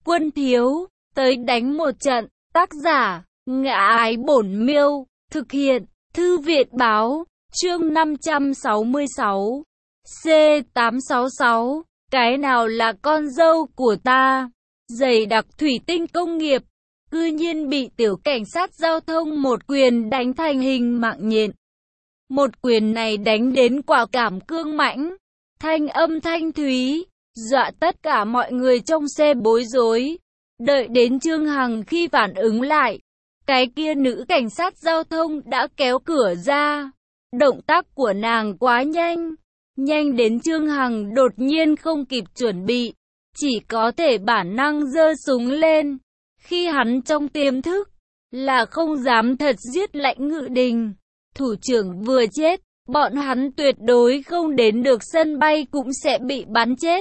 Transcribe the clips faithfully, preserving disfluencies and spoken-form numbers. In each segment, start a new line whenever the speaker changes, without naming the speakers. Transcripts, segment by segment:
quân thiếu, tới đánh một trận. Tác giả, Ngã Ái Bổn Miêu, thực hiện, Thư viện Báo, chương năm trăm sáu mươi sáu, C tám sáu sáu, cái nào là con dâu của ta? Giày đặc thủy tinh công nghiệp, cư nhiên bị tiểu cảnh sát giao thông một quyền đánh thành hình mạng nhện. Một quyền này đánh đến quả cảm cương mãnh, thanh âm thanh thúy, dọa tất cả mọi người trong xe bối rối. Đợi đến Trương Hằng khi phản ứng lại, cái kia nữ cảnh sát giao thông đã kéo cửa ra. Động tác của nàng quá nhanh, nhanh đến Trương Hằng đột nhiên không kịp chuẩn bị, chỉ có thể bản năng giơ súng lên. Khi hắn trong tiềm thức, là không dám thật giết Lãnh Ngự Đình. Thủ trưởng vừa chết, bọn hắn tuyệt đối không đến được sân bay cũng sẽ bị bắn chết.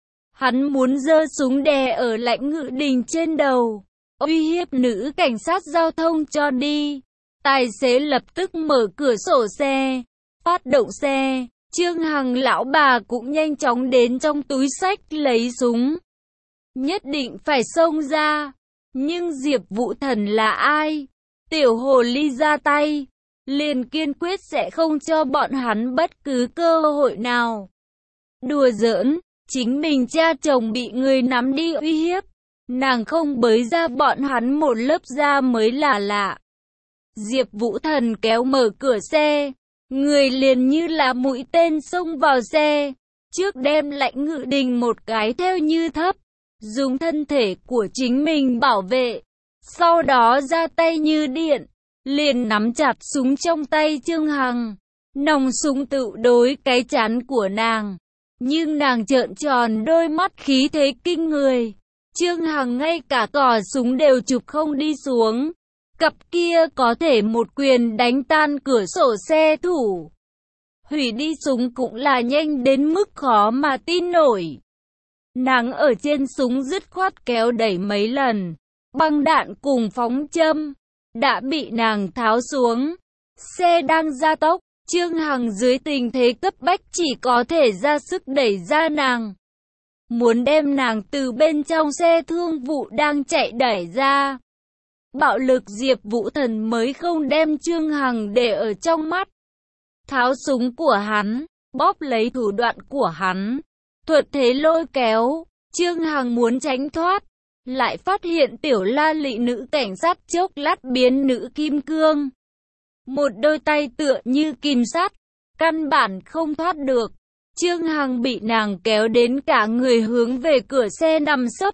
Hắn muốn giơ súng đè ở Lãnh Ngự Đình trên đầu, uy hiếp nữ cảnh sát giao thông cho đi. Tài xế lập tức mở cửa sổ xe, phát động xe. Trương Hằng lão bà cũng nhanh chóng đến trong túi xách lấy súng. Nhất định phải xông ra. Nhưng Diệp Vũ Thần là ai? Tiểu hồ ly ra tay, liền kiên quyết sẽ không cho bọn hắn bất cứ cơ hội nào. Đùa giỡn, chính mình cha chồng bị người nắm đi uy hiếp, nàng không bới ra bọn hắn một lớp da mới là lạ. Diệp Vũ Thần kéo mở cửa xe, người liền như là mũi tên xông vào xe, trước đem Lãnh Ngự Đình một cái theo như thấp, dùng thân thể của chính mình bảo vệ, sau đó ra tay như điện, liền nắm chặt súng trong tay Trương Hằng, nòng súng tự đối cái trán của nàng. Nhưng nàng trợn tròn đôi mắt khí thế kinh người, Trương Hằng ngay cả cò súng đều chụp không đi xuống. Cặp kia có thể một quyền đánh tan cửa sổ xe thủ, hủy đi súng cũng là nhanh đến mức khó mà tin nổi. Nàng ở trên súng dứt khoát kéo đẩy mấy lần, băng đạn cùng phóng châm đã bị nàng tháo xuống. Xe đang gia tốc, Trương Hằng dưới tình thế cấp bách chỉ có thể ra sức đẩy ra nàng, muốn đem nàng từ bên trong xe thương vụ đang chạy đẩy ra. Bạo lực Diệp Vũ Thần mới không đem Trương Hằng để ở trong mắt. Tháo súng của hắn, bóp lấy thủ đoạn của hắn, thuật thế lôi kéo. Trương Hằng muốn tránh thoát, lại phát hiện tiểu la lị nữ cảnh sát chốc lát biến nữ kim cương. Một đôi tay tựa như kim sắt, căn bản không thoát được. Trương Hằng bị nàng kéo đến cả người hướng về cửa xe nằm sấp.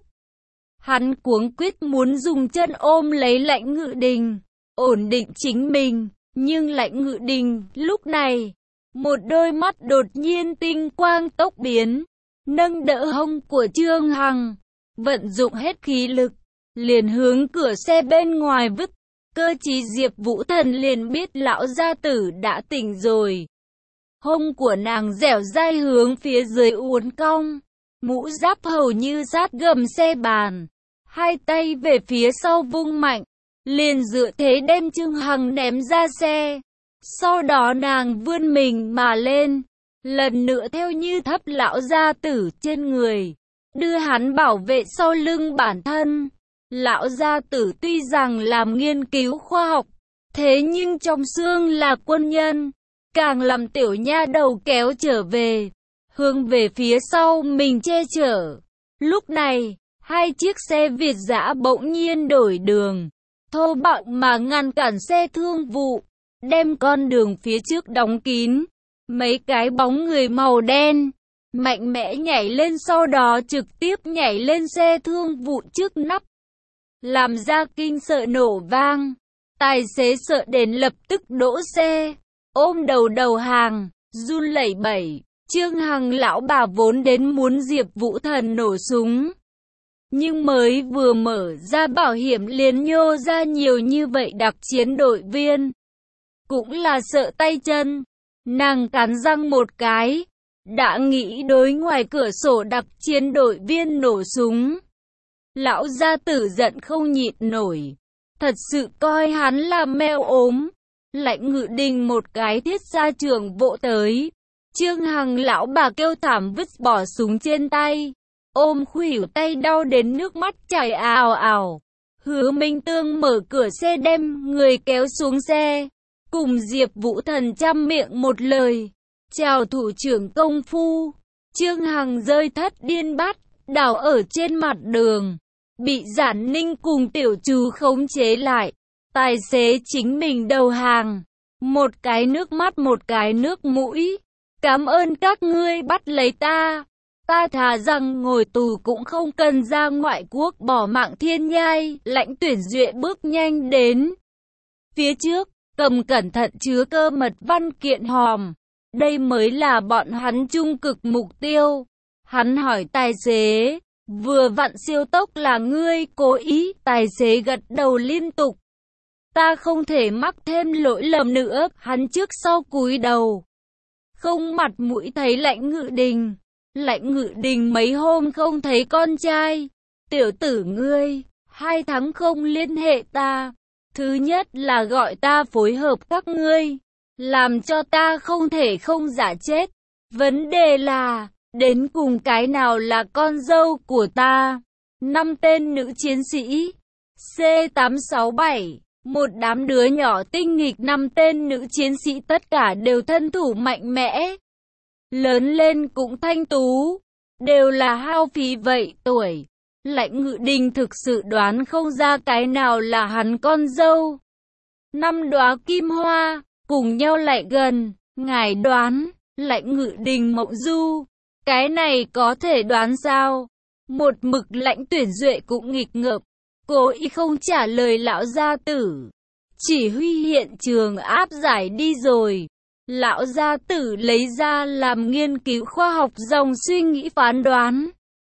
Hắn cuống quýt muốn dùng chân ôm lấy Lãnh Ngự Đình, ổn định chính mình, nhưng Lãnh Ngự Đình lúc này, một đôi mắt đột nhiên tinh quang tốc biến, nâng đỡ hông của Trương Hằng, vận dụng hết khí lực, liền hướng cửa xe bên ngoài vứt. Cơ trí Diệp Vũ Thần liền biết lão gia tử đã tỉnh rồi. Hông của nàng dẻo dai hướng phía dưới uốn cong, mũ giáp hầu như sát gầm xe bàn, hai tay về phía sau vung mạnh, liền dựa thế đem Trương Hằng ném ra xe. Sau đó nàng vươn mình mà lên, lần nữa theo như thấp lão gia tử trên người, đưa hắn bảo vệ sau lưng bản thân. Lão gia tử tuy rằng làm nghiên cứu khoa học, thế nhưng trong xương là quân nhân, càng làm tiểu nha đầu kéo trở về, hướng về phía sau mình che chở. Lúc này, hai chiếc xe Việt dã bỗng nhiên đổi đường, thô bạo mà ngăn cản xe thương vụ, đem con đường phía trước đóng kín. Mấy cái bóng người màu đen mạnh mẽ nhảy lên, sau đó trực tiếp nhảy lên xe thương vụ trước nắp, làm ra kinh sợ nổ vang. Tài xế sợ đến lập tức đỗ xe, ôm đầu đầu hàng, run lẩy bẩy. Trương Hằng lão bà vốn đến muốn Diệp Vũ Thần nổ súng, nhưng mới vừa mở ra bảo hiểm liền nhô ra nhiều như vậy đặc chiến đội viên, cũng là sợ tay chân. Nàng cắn răng một cái, đã nghĩ đối ngoài cửa sổ đặc chiến đội viên nổ súng. Lão gia tử giận không nhịn nổi, thật sự coi hắn là mèo ốm. Lãnh Ngự Đình một cái thiết gia trường vỗ tới, Trương Hằng lão bà kêu thảm vứt bỏ súng trên tay, ôm khuỷu tay đau đến nước mắt chảy ào ào. Hứa Minh Tương mở cửa xe đem người kéo xuống xe, cùng Diệp Vũ Thần chăm miệng một lời. Chào thủ trưởng công phu. Trương Hằng rơi thất điên bát, đảo ở trên mặt đường. Bị Giản Ninh cùng tiểu chú khống chế lại. Tài xế chính mình đầu hàng. Một cái nước mắt một cái nước mũi. Cảm ơn các ngươi bắt lấy ta. Ta thà rằng ngồi tù cũng không cần ra ngoại quốc bỏ mạng thiên nhai. Lãnh Tuyển Duệ bước nhanh đến phía trước, cầm cẩn thận chứa cơ mật văn kiện hòm. Đây mới là bọn hắn trung cực mục tiêu. Hắn hỏi tài xế, vừa vặn siêu tốc là ngươi cố ý. Tài xế gật đầu liên tục. Ta không thể mắc thêm lỗi lầm nữa. Hắn trước sau cúi đầu, không mặt mũi thấy Lãnh Ngự Đình. Lãnh Ngự Đình mấy hôm không thấy con trai. Tiểu tử ngươi, hai tháng không liên hệ ta. Thứ nhất là gọi ta phối hợp các ngươi, làm cho ta không thể không giả chết. Vấn đề là, đến cùng cái nào là con dâu của ta? Năm tên nữ chiến sĩ C tám sáu bảy, một đám đứa nhỏ tinh nghịch. Năm tên nữ chiến sĩ tất cả đều thân thủ mạnh mẽ, lớn lên cũng thanh tú, đều là hao phí vậy tuổi. Lãnh Ngự Đình thực sự đoán không ra cái nào là hắn con dâu. Năm đóa kim hoa cùng nhau lại gần, ngài đoán. Lãnh Ngự Đình mộng du, cái này có thể đoán sao? Một mực Lãnh Tuyển Duệ cũng nghịch ngợp, cố ý không trả lời lão gia tử. Chỉ huy hiện trường áp giải đi rồi. Lão gia tử lấy ra làm nghiên cứu khoa học dòng suy nghĩ phán đoán.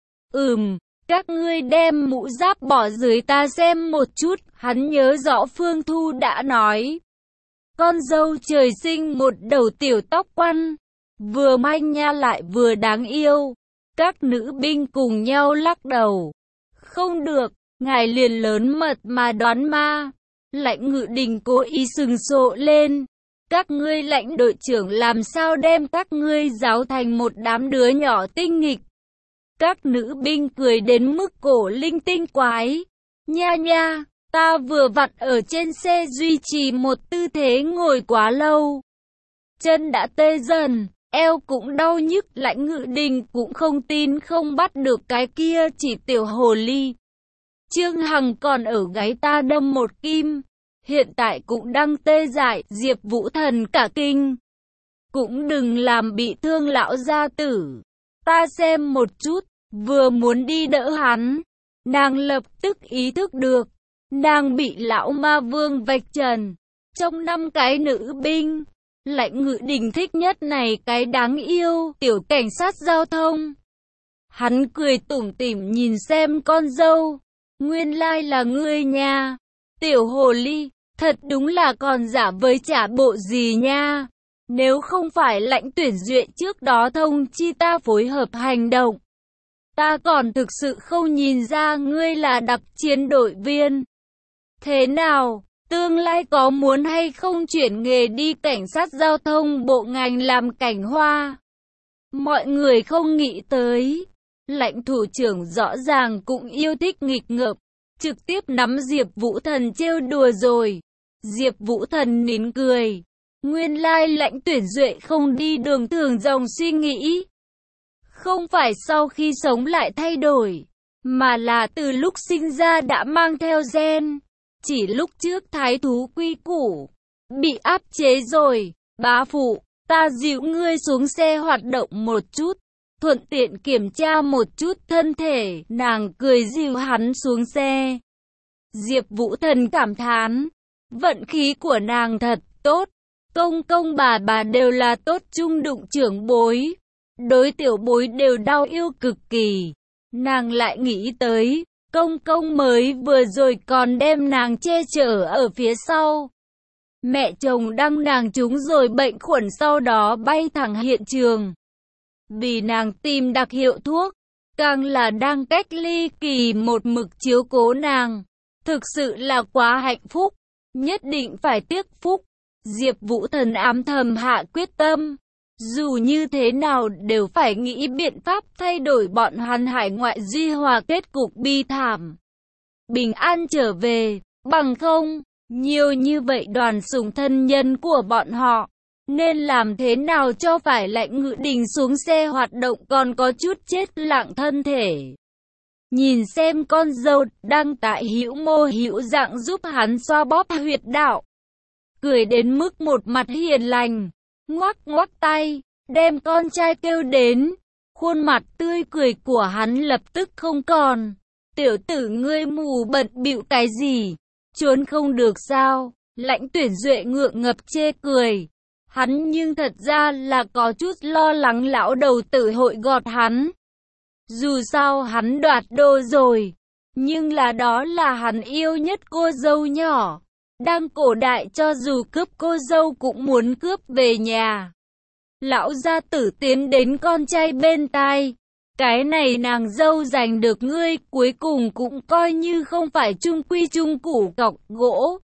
Ừm, các ngươi đem mũ giáp bỏ dưới ta xem một chút. Hắn nhớ rõ Phương Thu đã nói, con dâu trời sinh một đầu tiểu tóc quăn, vừa manh nha lại vừa đáng yêu. Các nữ binh cùng nhau lắc đầu. Không được, ngài liền lớn mật mà đoán ma. Lãnh Ngự Đình cố ý sừng sộ lên. Các ngươi lãnh đội trưởng làm sao đem các ngươi giáo thành một đám đứa nhỏ tinh nghịch? Các nữ binh cười đến mức cổ linh tinh quái. Nha nha, ta vừa vặn ở trên xe duy trì một tư thế ngồi quá lâu, chân đã tê dần, eo cũng đau nhức. Lãnh Ngự Đình cũng không tin không bắt được cái kia chỉ tiểu hồ ly. Trương Hằng còn ở gáy ta đâm một kim, hiện tại cũng đang tê dại. Diệp Vũ Thần cả kinh. Cũng đừng làm bị thương lão gia tử. Ta xem một chút. Vừa muốn đi đỡ hắn, nàng lập tức ý thức được, nàng bị lão ma vương vạch trần. Trong năm cái nữ binh, Lãnh Ngự Đình thích nhất này cái đáng yêu tiểu cảnh sát giao thông. Hắn cười tủm tỉm nhìn xem con dâu. Nguyên lai là ngươi nha, tiểu hồ ly, thật đúng là còn giả với trả bộ gì nha. Nếu không phải Lãnh Tuyển Duệ trước đó thông chi ta phối hợp hành động, ta còn thực sự không nhìn ra ngươi là đặc chiến đội viên. Thế nào, tương lai có muốn hay không chuyển nghề đi cảnh sát giao thông bộ ngành làm cảnh hoa? Mọi người không nghĩ tới, Lãnh thủ trưởng rõ ràng cũng yêu thích nghịch ngợp, trực tiếp nắm Diệp Vũ Thần trêu đùa rồi. Diệp Vũ Thần nín cười. Nguyên lai Lãnh Tuyển Duệ không đi đường thường dòng suy nghĩ. Không phải sau khi sống lại thay đổi, mà là từ lúc sinh ra đã mang theo gen. Chỉ lúc trước thái thú quy củ bị áp chế rồi. Bá phụ, ta dìu ngươi xuống xe hoạt động một chút, thuận tiện kiểm tra một chút thân thể. Nàng cười dìu hắn xuống xe. Diệp Vũ Thần cảm thán, vận khí của nàng thật tốt. Công công bà bà đều là tốt trung đụng trưởng bối, đối tiểu bối đều đau yêu cực kỳ. Nàng lại nghĩ tới, công công mới vừa rồi còn đem nàng che chở ở phía sau. Mẹ chồng đăng nàng trúng rồi bệnh khuẩn, sau đó bay thẳng hiện trường, vì nàng tìm đặc hiệu thuốc, càng là đang cách ly kỳ một mực chiếu cố nàng. Thực sự là quá hạnh phúc, nhất định phải tiếc phúc. Diệp Vũ Thần ám thầm hạ quyết tâm, Dù như thế nào đều phải nghĩ biện pháp thay đổi bọn hắn hải ngoại duy hòa kết cục bi thảm. Bình an trở về, bằng không, nhiều như vậy đoàn sủng thân nhân của bọn họ. Nên làm thế nào cho phải Lãnh Ngự Đình xuống xe hoạt động còn có chút chết lặng thân thể. Nhìn xem con dâu đang tại hữu mô hữu dạng giúp hắn xoa bóp huyệt đạo. Cười đến mức một mặt hiền lành, ngoắc ngoắc tay, đem con trai kêu đến. Khuôn mặt tươi cười của hắn lập tức không còn. Tiểu tử ngươi mù bận bịu cái gì, trốn không được sao? Lãnh Tuyển Duệ ngượng ngập chê cười. Hắn nhưng thật ra là có chút lo lắng lão đầu tử hội gọt hắn. Dù sao hắn đoạt đô rồi, nhưng là đó là hắn yêu nhất cô dâu nhỏ. Đang cổ đại cho dù cướp cô dâu cũng muốn cướp về nhà. Lão gia tử tiến đến con trai bên tai. Cái này nàng dâu giành được ngươi cuối cùng cũng coi như không phải chung quy chung củ cọc gỗ.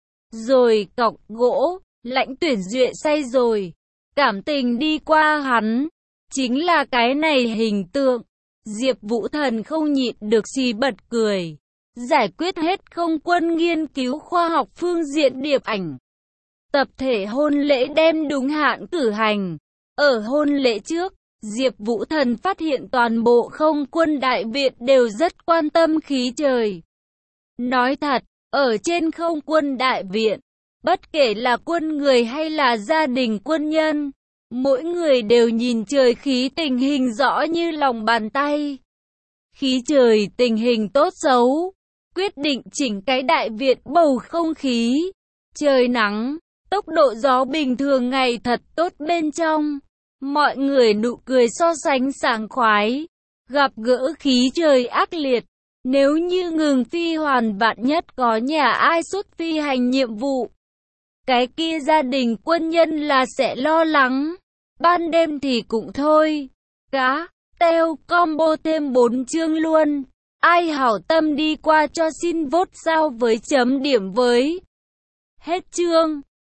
Rồi cọc gỗ, Lãnh Tuyển Duệ say rồi. Cảm tình đi qua hắn. Chính là cái này hình tượng. Diệp Vũ Thần không nhịn được xì bật cười. Giải quyết hết không quân nghiên cứu khoa học phương diện điệp ảnh. Tập thể hôn lễ đem đúng hạn cử hành. Ở hôn lễ trước, Diệp Vũ Thần phát hiện toàn bộ không quân đại viện đều rất quan tâm khí trời. Nói thật, ở trên không quân đại viện, bất kể là quân người hay là gia đình quân nhân, mỗi người đều nhìn trời khí tình hình rõ như lòng bàn tay. Khí trời tình hình tốt xấu, quyết định chỉnh cái đại viện bầu không khí. Trời nắng, tốc độ gió bình thường ngày thật tốt bên trong. Mọi người nụ cười so sánh sảng khoái. Gặp gỡ khí trời ác liệt, nếu như ngừng phi hoàn vạn nhất có nhà ai xuất phi hành nhiệm vụ, cái kia gia đình quân nhân là sẽ lo lắng. Ban đêm thì cũng thôi. Cá, teo combo thêm bốn chương luôn. Ai hảo tâm đi qua cho xin vote sao với chấm điểm với. Hết chương.